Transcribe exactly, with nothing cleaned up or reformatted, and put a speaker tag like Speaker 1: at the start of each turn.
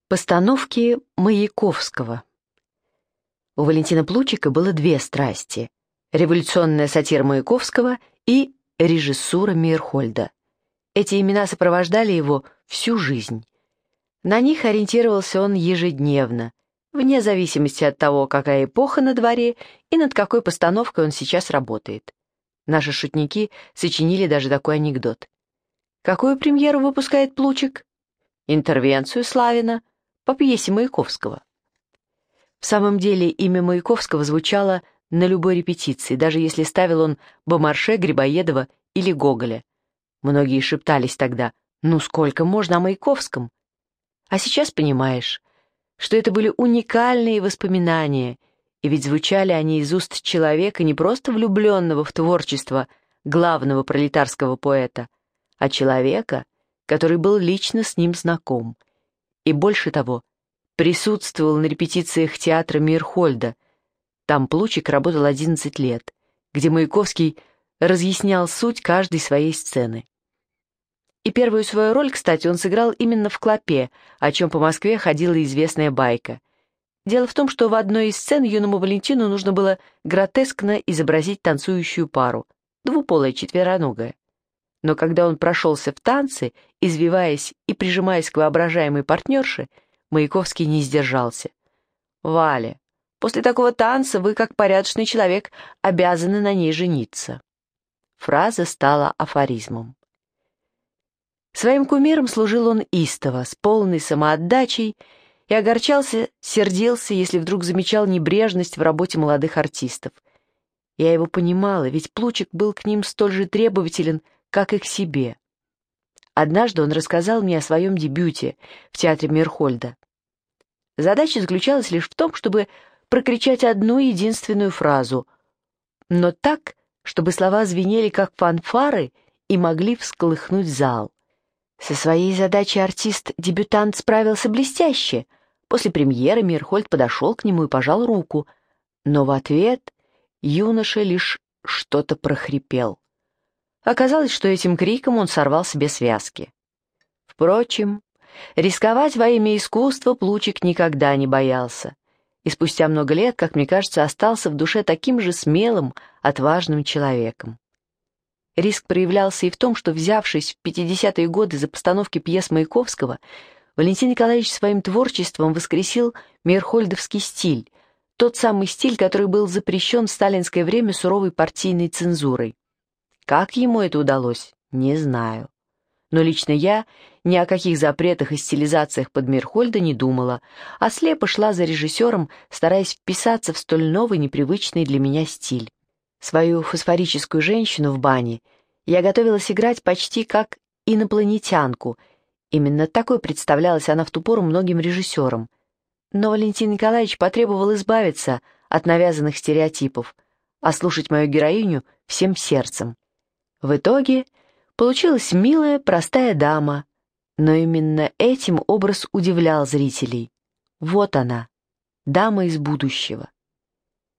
Speaker 1: Постановки Маяковского. У Валентина Плучика было две страсти: революционная сатира Маяковского и режиссура Мейерхольда. Эти имена сопровождали его всю жизнь. На них ориентировался он ежедневно, вне зависимости от того, какая эпоха на дворе и над какой постановкой он сейчас работает. Наши шутники сочинили даже такой анекдот. Какую премьеру выпускает Плучик? Интервенцию Славина по пьесе Маяковского. В самом деле имя Маяковского звучало на любой репетиции, даже если ставил он Бомарше, Грибоедова или Гоголя. Многие шептались тогда: «Ну сколько можно о Маяковском?» А сейчас понимаешь, что это были уникальные воспоминания, и ведь звучали они из уст человека, не просто влюбленного в творчество главного пролетарского поэта, а человека, который был лично с ним знаком. И больше того, присутствовал на репетициях театра Мейерхольда. Там Плучик работал одиннадцать лет, где Маяковский разъяснял суть каждой своей сцены. И первую свою роль, кстати, он сыграл именно в «Клопе», о чем по Москве ходила известная байка. Дело в том, что в одной из сцен юному Валентину нужно было гротескно изобразить танцующую пару, двуполая четвероногая. Но когда он прошелся в танце, извиваясь и прижимаясь к воображаемой партнерше, Маяковский не сдержался. «Валя, после такого танца вы, как порядочный человек, обязаны на ней жениться». Фраза стала афоризмом. Своим кумиром служил он истово, с полной самоотдачей, и огорчался, сердился, если вдруг замечал небрежность в работе молодых артистов. Я его понимала, ведь Плучик был к ним столь же требователен, как и к себе. Однажды он рассказал мне о своем дебюте в театре Мейерхольда. Задача заключалась лишь в том, чтобы прокричать одну единственную фразу, но так, чтобы слова звенели как фанфары и могли всколыхнуть зал. Со своей задачей артист-дебютант справился блестяще. После премьеры Мейерхольд подошел к нему и пожал руку, но в ответ юноша лишь что-то прохрипел. Оказалось, что этим криком он сорвал себе связки. Впрочем, рисковать во имя искусства Плучик никогда не боялся, и спустя много лет, как мне кажется, остался в душе таким же смелым, отважным человеком. Риск проявлялся и в том, что, взявшись в пятидесятые годы за постановки пьес Маяковского, Валентин Николаевич своим творчеством воскресил мейерхольдовский стиль, тот самый стиль, который был запрещен в сталинское время суровой партийной цензурой. Как ему это удалось, не знаю. Но лично я ни о каких запретах и стилизациях под Мейерхольда не думала, а слепо шла за режиссером, стараясь вписаться в столь новый, непривычный для меня стиль. Свою фосфорическую женщину в бане я готовилась играть почти как инопланетянку. Именно такой представлялась она в ту пору многим режиссерам. Но Валентин Николаевич потребовал избавиться от навязанных стереотипов, а слушать мою героиню всем сердцем. В итоге получилась милая, простая дама, но именно этим образ удивлял зрителей. Вот она, дама из будущего.